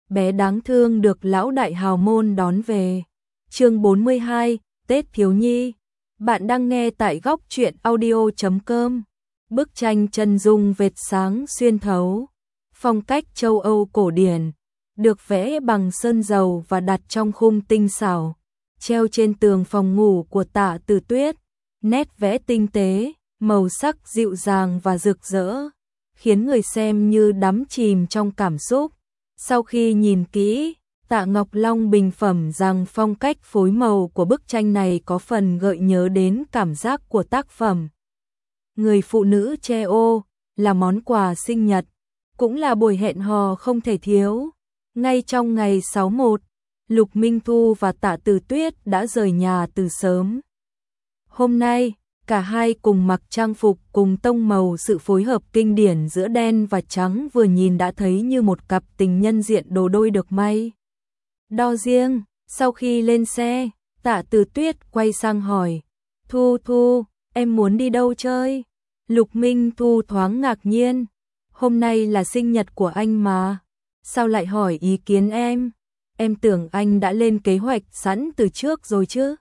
bé đáng thương được lão đại hào môn đón về. Chương 42, Tết thiếu nhi. Bạn đang nghe tại góc truyện audio.com. Bức tranh chân dung vệt sáng xuyên thấu, phong cách châu Âu cổ điển, được vẽ bằng sơn dầu và đặt trong khung tinh xảo, treo trên tường phòng ngủ của Tạ Từ Tuyết. Nét vẽ tinh tế, màu sắc dịu dàng và rực rỡ, khiến người xem như đắm chìm trong cảm xúc. Sau khi nhìn kỹ, Tạ Ngọc Long bình phẩm rằng phong cách phối màu của bức tranh này có phần gợi nhớ đến cảm giác của tác phẩm Người phụ nữ che ô, là món quà sinh nhật, cũng là buổi hẹn hò không thể thiếu. Ngay trong ngày 61, Lục Minh Thu và Tạ Từ Tuyết đã rời nhà từ sớm. Hôm nay, cả hai cùng mặc trang phục cùng tông màu, sự phối hợp kinh điển giữa đen và trắng vừa nhìn đã thấy như một cặp tình nhân diện đồ đôi được may đo riêng. Sau khi lên xe, Tạ Từ Tuyết quay sang hỏi, Thu Thu, em muốn đi đâu chơi? Lục Minh Thu thoáng ngạc nhiên, hôm nay là sinh nhật của anh mà, sao lại hỏi ý kiến em? Em tưởng anh đã lên kế hoạch sẵn từ trước rồi chứ?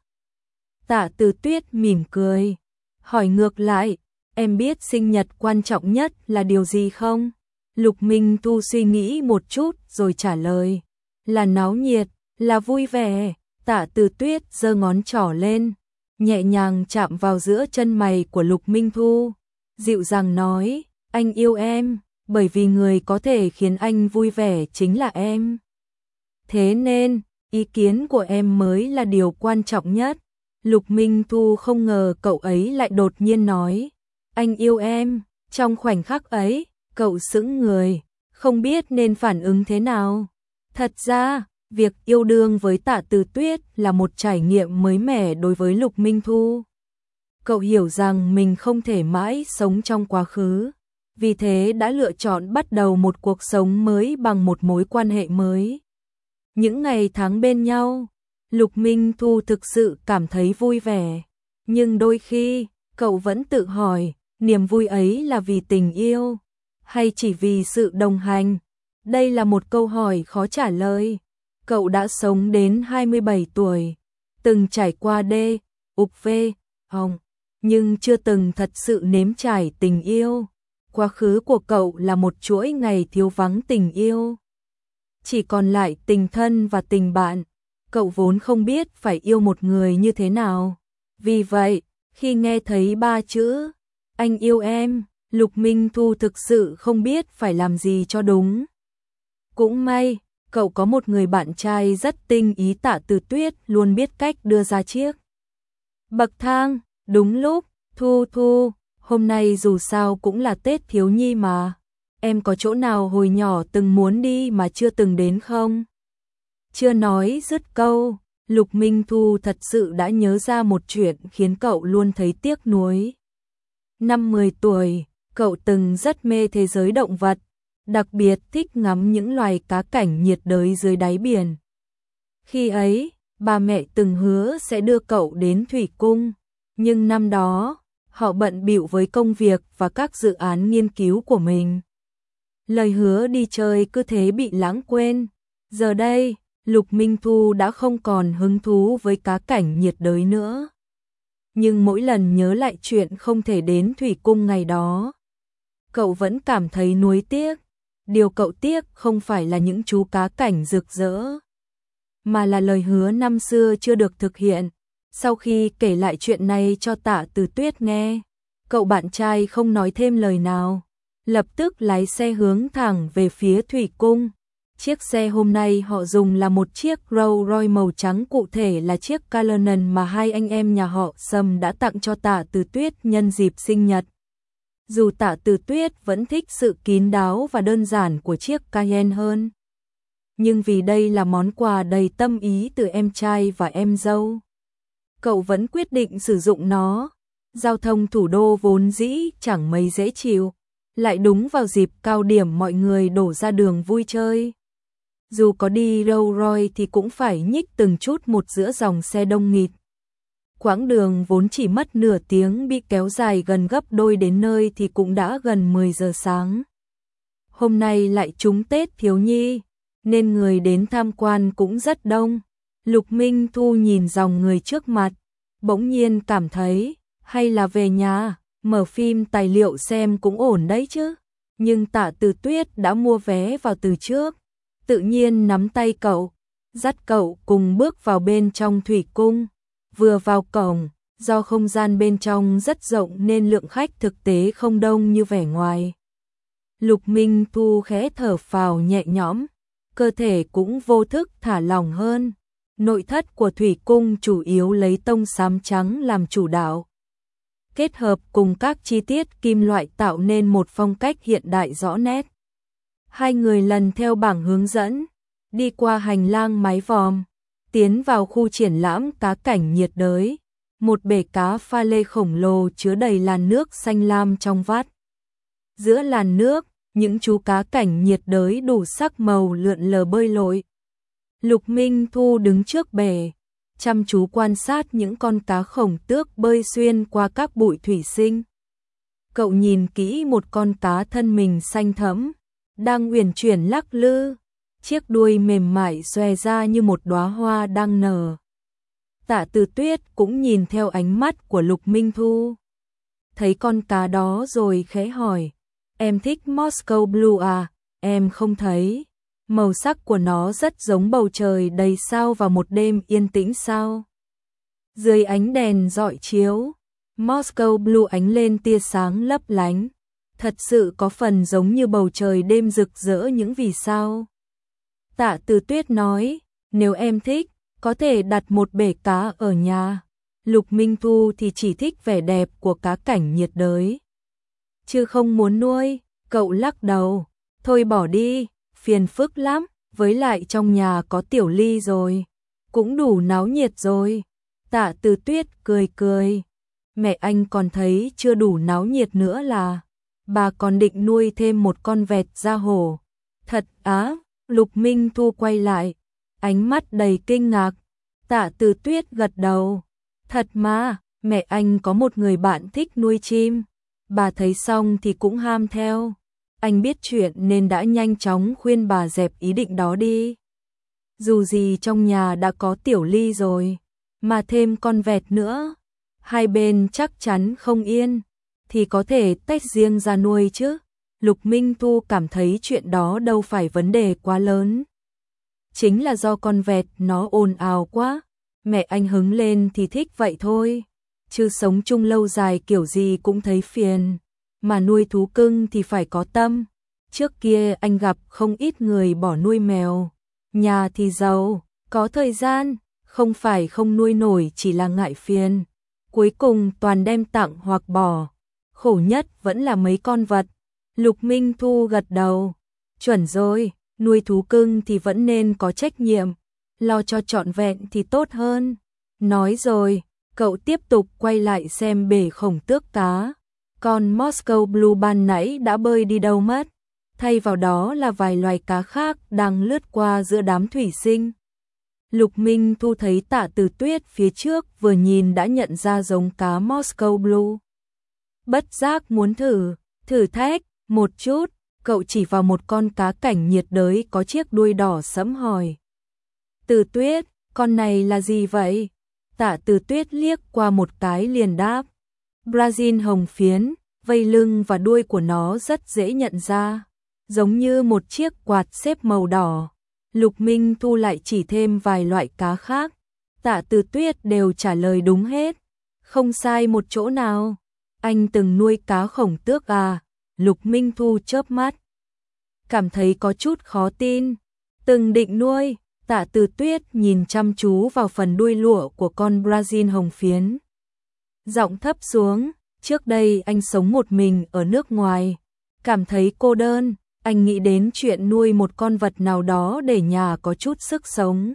Tạ Từ Tuyết mỉm cười, hỏi ngược lại, em biết sinh nhật quan trọng nhất là điều gì không? Lục Minh Thu suy nghĩ một chút rồi trả lời, là náo nhiệt, là vui vẻ. Tạ Từ Tuyết giơ ngón trỏ lên, nhẹ nhàng chạm vào giữa chân mày của Lục Minh Thu, dịu dàng nói, anh yêu em, bởi vì người có thể khiến anh vui vẻ chính là em. Thế nên, ý kiến của em mới là điều quan trọng nhất. Lục Minh Thu không ngờ cậu ấy lại đột nhiên nói, anh yêu em. Trong khoảnh khắc ấy, cậu sững người, không biết nên phản ứng thế nào. Thật ra, việc yêu đương với Tạ Từ Tuyết là một trải nghiệm mới mẻ đối với Lục Minh Thu. Cậu hiểu rằng mình không thể mãi sống trong quá khứ, vì thế đã lựa chọn bắt đầu một cuộc sống mới bằng một mối quan hệ mới. Những ngày tháng bên nhau, Lục Minh Thu thực sự cảm thấy vui vẻ, nhưng đôi khi, cậu vẫn tự hỏi, niềm vui ấy là vì tình yêu, hay chỉ vì sự đồng hành? Đây là một câu hỏi khó trả lời. Cậu đã sống đến 27 tuổi, từng trải qua UV, hồng, nhưng chưa từng thật sự nếm trải tình yêu. Quá khứ của cậu là một chuỗi ngày thiếu vắng tình yêu. Chỉ còn lại tình thân và tình bạn. Cậu vốn không biết phải yêu một người như thế nào. Vì vậy, khi nghe thấy 3 chữ, anh yêu em, Lục Minh Thu thực sự không biết phải làm gì cho đúng. Cũng may, cậu có một người bạn trai rất tinh ý. Tạ Từ Tuyết luôn biết cách đưa ra chiếc bậc thang. Đúng lúc, Thu Thu, hôm nay dù sao cũng là Tết thiếu nhi mà. Em có chỗ nào hồi nhỏ từng muốn đi mà chưa từng đến không? Chưa nói dứt câu, Lục Minh Thu thật sự đã nhớ ra một chuyện khiến cậu luôn thấy tiếc nuối. Năm 10 tuổi, cậu từng rất mê thế giới động vật, đặc biệt thích ngắm những loài cá cảnh nhiệt đới dưới đáy biển. Khi ấy, ba mẹ từng hứa sẽ đưa cậu đến thủy cung, nhưng năm đó, họ bận bịu với công việc và các dự án nghiên cứu của mình. Lời hứa đi chơi cứ thế bị lãng quên. Giờ đây, Lục Minh Thu đã không còn hứng thú với cá cảnh nhiệt đới nữa. Nhưng mỗi lần nhớ lại chuyện không thể đến thủy cung ngày đó, cậu vẫn cảm thấy nuối tiếc. Điều cậu tiếc không phải là những chú cá cảnh rực rỡ, mà là lời hứa năm xưa chưa được thực hiện. Sau khi kể lại chuyện này cho Tạ Từ Tuyết nghe, cậu bạn trai không nói thêm lời nào, lập tức lái xe hướng thẳng về phía thủy cung. Chiếc xe hôm nay họ dùng là một chiếc Rolls Royce màu trắng, cụ thể là chiếc Cullinan mà hai anh em nhà họ Sâm đã tặng cho Tạ Từ Tuyết nhân dịp sinh nhật. Dù Tạ Từ Tuyết vẫn thích sự kín đáo và đơn giản của chiếc Cayenne hơn, nhưng vì đây là món quà đầy tâm ý từ em trai và em dâu, cậu vẫn quyết định sử dụng nó. Giao thông thủ đô vốn dĩ chẳng mấy dễ chịu, lại đúng vào dịp cao điểm mọi người đổ ra đường vui chơi. Dù có đi Rolls Royce thì cũng phải nhích từng chút một giữa dòng xe đông nghịt. Quãng đường vốn chỉ mất nửa tiếng bị kéo dài gần gấp đôi, đến nơi thì cũng đã gần 10 giờ sáng. Hôm nay lại trúng Tết thiếu nhi, nên người đến tham quan cũng rất đông. Lục Minh Thu nhìn dòng người trước mặt, bỗng nhiên cảm thấy, hay là về nhà, mở phim tài liệu xem cũng ổn đấy chứ. Nhưng Tạ Từ Tuyết đã mua vé vào từ trước, tự nhiên nắm tay cậu, dắt cậu cùng bước vào bên trong thủy cung. Vừa vào cổng, do không gian bên trong rất rộng nên lượng khách thực tế không đông như vẻ ngoài. Lục Minh Thu khẽ thở phào nhẹ nhõm, cơ thể cũng vô thức thả lỏng hơn. Nội thất của thủy cung chủ yếu lấy tông xám trắng làm chủ đạo, kết hợp cùng các chi tiết kim loại tạo nên một phong cách hiện đại rõ nét. Hai người lần theo bảng hướng dẫn, đi qua hành lang mái vòm, tiến vào khu triển lãm cá cảnh nhiệt đới. Một bể cá pha lê khổng lồ chứa đầy làn nước xanh lam trong vắt. Giữa làn nước, những chú cá cảnh nhiệt đới đủ sắc màu lượn lờ bơi lội. Lục Minh Thu đứng trước bể, chăm chú quan sát những con cá khổng tước bơi xuyên qua các bụi thủy sinh. Cậu nhìn kỹ một con cá thân mình xanh thẫm, đang uyển chuyển lắc lư, chiếc đuôi mềm mại xòe ra như một đóa hoa đang nở. Tạ Từ Tuyết cũng nhìn theo ánh mắt của Lục Minh Thu. Thấy con cá đó rồi khẽ hỏi, em thích Moscow Blue à? Em không thấy. Màu sắc của nó rất giống bầu trời đầy sao vào một đêm yên tĩnh sao. Dưới ánh đèn rọi chiếu, Moscow Blue ánh lên tia sáng lấp lánh. Thật sự có phần giống như bầu trời đêm rực rỡ những vì sao. Tạ Từ Tuyết nói, nếu em thích, có thể đặt một bể cá ở nhà. Lục Minh Thu thì chỉ thích vẻ đẹp của cá cảnh nhiệt đới, chứ không muốn nuôi. Cậu lắc đầu, thôi bỏ đi, phiền phức lắm, với lại trong nhà có Tiểu Ly rồi, cũng đủ náo nhiệt rồi. Tạ Từ Tuyết cười cười, mẹ anh còn thấy chưa đủ náo nhiệt nữa là, bà còn định nuôi thêm một con vẹt da hổ. Thật á? Lục Minh Thu quay lại, ánh mắt đầy kinh ngạc. Tạ Từ Tuyết gật đầu, thật mà, mẹ anh có một người bạn thích nuôi chim, bà thấy xong thì cũng ham theo. Anh biết chuyện nên đã nhanh chóng khuyên bà dẹp ý định đó đi. Dù gì trong nhà đã có Tiểu Ly rồi, mà thêm con vẹt nữa, hai bên chắc chắn không yên, thì có thể tách riêng ra nuôi chứ. Lục Minh Thu cảm thấy chuyện đó đâu phải vấn đề quá lớn. Chính là do con vẹt nó ồn ào quá, mẹ anh hứng lên thì thích vậy thôi, chứ sống chung lâu dài kiểu gì cũng thấy phiền. Mà nuôi thú cưng thì phải có tâm. Trước kia anh gặp không ít người bỏ nuôi mèo, nhà thì giàu, có thời gian, không phải không nuôi nổi chỉ là ngại phiền. Cuối cùng toàn đem tặng hoặc bỏ. Khổ nhất vẫn là mấy con vật. Lục Minh Thu gật đầu, chuẩn rồi, nuôi thú cưng thì vẫn nên có trách nhiệm, lo cho trọn vẹn thì tốt hơn. Nói rồi, cậu tiếp tục quay lại xem bể khổng tước cá. Con Moscow Blue ban nãy đã bơi đi đâu mất, thay vào đó là vài loài cá khác đang lướt qua giữa đám thủy sinh. Lục Minh Thu thấy Tạ Từ Tuyết phía trước vừa nhìn đã nhận ra giống cá Moscow Blue. Bất giác muốn thử thách một chút, cậu chỉ vào một con cá cảnh nhiệt đới có chiếc đuôi đỏ sẫm hỏi. Từ Tuyết, con này là gì vậy? Tạ Từ Tuyết liếc qua một cái liền đáp. Brazil hồng phiến, vây lưng và đuôi của nó rất dễ nhận ra, giống như một chiếc quạt xếp màu đỏ. Lục Minh Thu lại chỉ thêm vài loại cá khác. Tạ Từ Tuyết đều trả lời đúng hết, không sai một chỗ nào. Anh từng nuôi cá khổng tước à? Lục Minh Thu chớp mắt, cảm thấy có chút khó tin. Từng định nuôi. Tạ Từ Tuyết nhìn chăm chú vào phần đuôi lụa của con Brazil hồng phiến. Giọng thấp xuống, trước đây anh sống một mình ở nước ngoài, cảm thấy cô đơn, anh nghĩ đến chuyện nuôi một con vật nào đó để nhà có chút sức sống.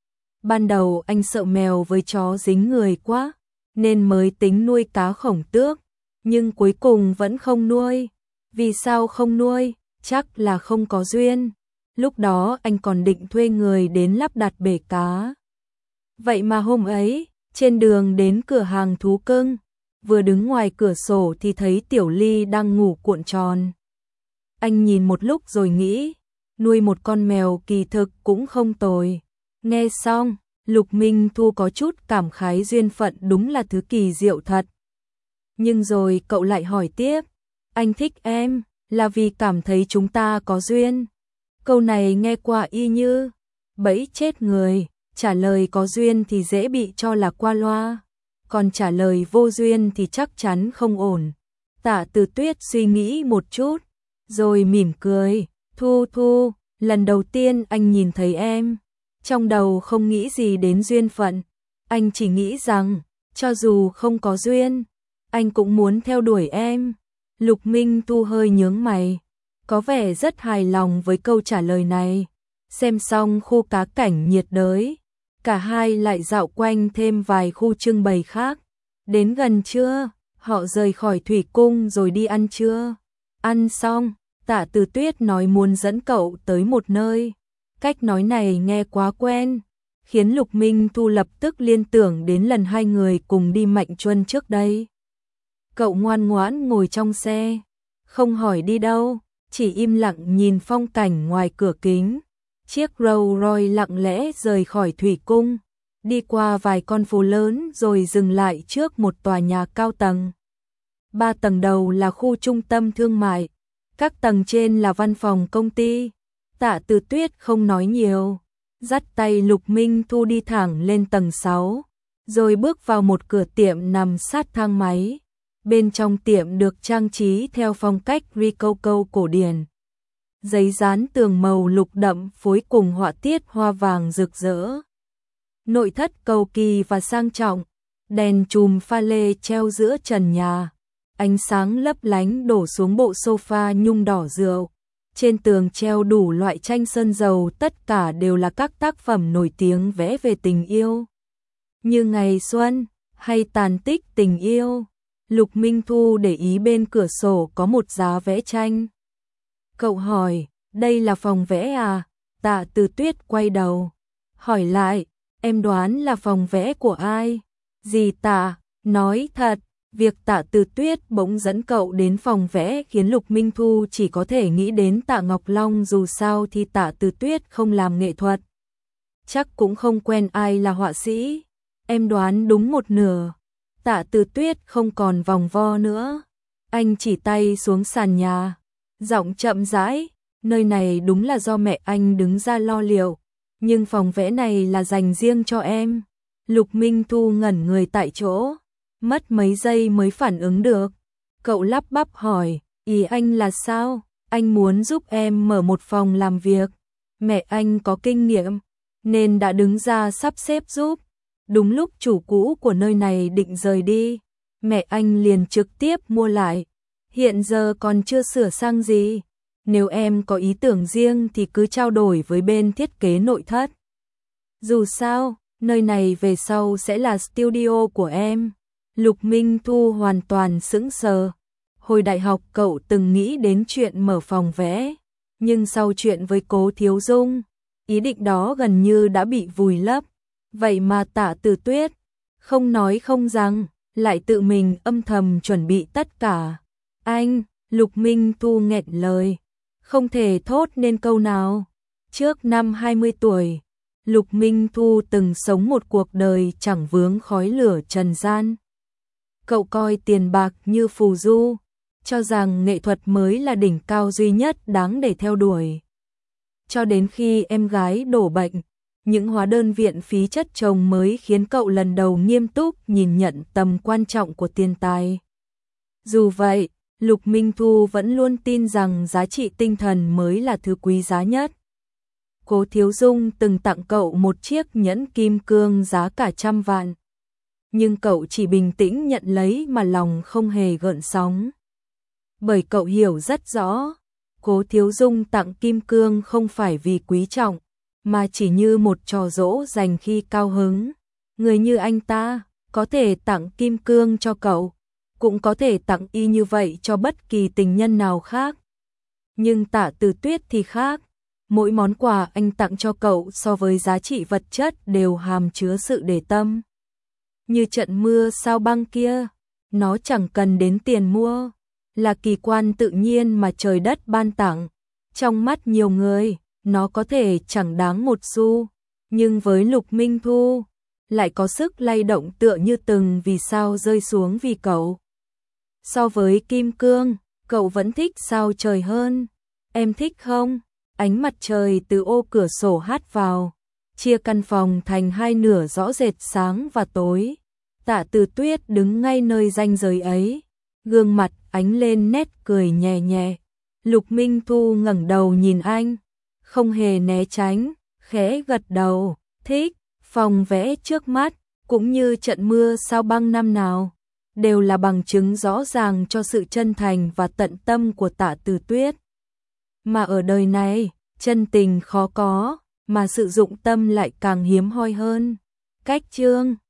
Ban đầu anh sợ mèo với chó dính người quá, nên mới tính nuôi cá khổng tước, nhưng cuối cùng vẫn không nuôi. Vì sao không nuôi? Chắc là không có duyên. Lúc đó anh còn định thuê người đến lắp đặt bể cá. Vậy mà hôm ấy, trên đường đến cửa hàng thú cưng, vừa đứng ngoài cửa sổ thì thấy Tiểu Ly đang ngủ cuộn tròn. Anh nhìn một lúc rồi nghĩ, nuôi một con mèo kỳ thực cũng không tồi. Nghe xong, Lục Minh Thu có chút cảm khái, duyên phận đúng là thứ kỳ diệu thật. Nhưng rồi cậu lại hỏi tiếp, anh thích em, là vì cảm thấy chúng ta có duyên. Câu này nghe qua y như bẫy chết người, trả lời có duyên thì dễ bị cho là qua loa, còn trả lời vô duyên thì chắc chắn không ổn. Tạ Từ Tuyết suy nghĩ một chút, rồi mỉm cười, Thu Thu, lần đầu tiên anh nhìn thấy em, trong đầu không nghĩ gì đến duyên phận, anh chỉ nghĩ rằng, cho dù không có duyên, anh cũng muốn theo đuổi em. Lục Minh Thu hơi nhướng mày, có vẻ rất hài lòng với câu trả lời này. Xem xong khu cá cảnh nhiệt đới, cả hai lại dạo quanh thêm vài khu trưng bày khác. Đến gần trưa, họ rời khỏi thủy cung rồi đi ăn trưa. Ăn xong, Tạ Từ Tuyết nói muốn dẫn cậu tới một nơi. Cách nói này nghe quá quen, khiến Lục Minh Thu lập tức liên tưởng đến lần hai người cùng đi Mạnh Chuân trước đây. Cậu ngoan ngoãn ngồi trong xe, không hỏi đi đâu, chỉ im lặng nhìn phong cảnh ngoài cửa kính. Chiếc Rolls Royce lặng lẽ rời khỏi thủy cung, đi qua vài con phố lớn rồi dừng lại trước một tòa nhà cao tầng. 3 tầng đầu là khu trung tâm thương mại, các tầng trên là văn phòng công ty. Tạ Từ Tuyết không nói nhiều, dắt tay Lục Minh Thu đi thẳng lên tầng 6, rồi bước vào một cửa tiệm nằm sát thang máy. Bên trong tiệm được trang trí theo phong cách Rococo cổ điển. Giấy dán tường màu lục đậm phối cùng họa tiết hoa vàng rực rỡ. Nội thất cầu kỳ và sang trọng, đèn chùm pha lê treo giữa trần nhà, ánh sáng lấp lánh đổ xuống bộ sofa nhung đỏ rượu. Trên tường treo đủ loại tranh sơn dầu, tất cả đều là các tác phẩm nổi tiếng vẽ về tình yêu, như Ngày Xuân hay Tàn tích tình yêu. Lục Minh Thu để ý bên cửa sổ có một giá vẽ tranh. Cậu hỏi, đây là phòng vẽ à? Tạ Từ Tuyết quay đầu, hỏi lại, em đoán là phòng vẽ của ai? Gì Tạ? Nói thật, việc Tạ Từ Tuyết bỗng dẫn cậu đến phòng vẽ khiến Lục Minh Thu chỉ có thể nghĩ đến Tạ Ngọc Long, dù sao thì Tạ Từ Tuyết không làm nghệ thuật, chắc cũng không quen ai là họa sĩ. Em đoán đúng một nửa. Tạ Từ Tuyết không còn vòng vo nữa, anh chỉ tay xuống sàn nhà, giọng chậm rãi, nơi này đúng là do mẹ anh đứng ra lo liệu, nhưng phòng vẽ này là dành riêng cho em. Lục Minh Thu ngẩn người tại chỗ, mất mấy giây mới phản ứng được. Cậu lắp bắp hỏi, ý anh là sao? Anh muốn giúp em mở một phòng làm việc. Mẹ anh có kinh nghiệm, nên đã đứng ra sắp xếp giúp. Đúng lúc chủ cũ của nơi này định rời đi, mẹ anh liền trực tiếp mua lại. Hiện giờ còn chưa sửa sang gì. Nếu em có ý tưởng riêng thì cứ trao đổi với bên thiết kế nội thất. Dù sao, nơi này về sau sẽ là studio của em. Lục Minh Thu hoàn toàn sững sờ. Hồi đại học cậu từng nghĩ đến chuyện mở phòng vẽ, nhưng sau chuyện với Cố Thiếu Dung, ý định đó gần như đã bị vùi lấp. Vậy mà Tạ Từ Tuyết không nói không rằng, lại tự mình âm thầm chuẩn bị tất cả. Anh, Lục Minh Thu nghẹn lời, không thể thốt nên câu nào. Trước năm 20 tuổi, Lục Minh Thu từng sống một cuộc đời chẳng vướng khói lửa trần gian. Cậu coi tiền bạc như phù du, cho rằng nghệ thuật mới là đỉnh cao duy nhất đáng để theo đuổi. Cho đến khi em gái đổ bệnh, những hóa đơn viện phí chất chồng mới khiến cậu lần đầu nghiêm túc nhìn nhận tầm quan trọng của tiền tài. Dù vậy, Lục Minh Thu vẫn luôn tin rằng giá trị tinh thần mới là thứ quý giá nhất. Cố Thiếu Dung từng tặng cậu một chiếc nhẫn kim cương giá cả 100 vạn. Nhưng cậu chỉ bình tĩnh nhận lấy mà lòng không hề gợn sóng. Bởi cậu hiểu rất rõ, Cố Thiếu Dung tặng kim cương không phải vì quý trọng, mà chỉ như một trò dỗ dành khi cao hứng. Người như anh ta, có thể tặng kim cương cho cậu, cũng có thể tặng y như vậy cho bất kỳ tình nhân nào khác. Nhưng Tạ Từ Tuyết thì khác, mỗi món quà anh tặng cho cậu so với giá trị vật chất đều hàm chứa sự để tâm. Như trận mưa sao băng kia, nó chẳng cần đến tiền mua, là kỳ quan tự nhiên mà trời đất ban tặng. Trong mắt nhiều người, nó có thể chẳng đáng một xu, nhưng với Lục Minh Thu, lại có sức lay động tựa như từng vì sao rơi xuống vì cậu. So với kim cương, cậu vẫn thích sao trời hơn. Em thích không? Ánh mặt trời từ ô cửa sổ hắt vào, chia căn phòng thành hai nửa rõ rệt sáng và tối. Tạ Từ Tuyết đứng ngay nơi ranh giới ấy, gương mặt ánh lên nét cười nhẹ nhẹ. Lục Minh Thu ngẩng đầu nhìn anh, không hề né tránh, khẽ gật đầu, thích. Phòng vẽ trước mắt, cũng như trận mưa sao băng năm nào, đều là bằng chứng rõ ràng cho sự chân thành và tận tâm của Tạ Từ Tuyết. Mà ở đời này, chân tình khó có, mà sự dụng tâm lại càng hiếm hoi hơn. Cách chương